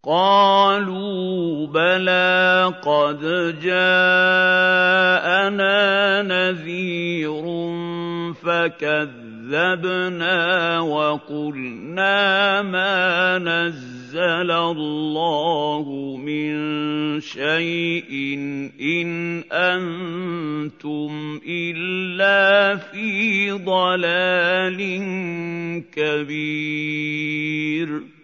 قَالُوا بَلَىٰ قَدْ جَاءَنَا نَذِيرٌ فَكَذَّبْنَا وَقُلْنَا مَا نَزَّلَ اللَّهُ مِن شَيْءٍ إِنْ أَنتُمْ إِلَّا فِي ضَلَالٍ كَبِيرٍ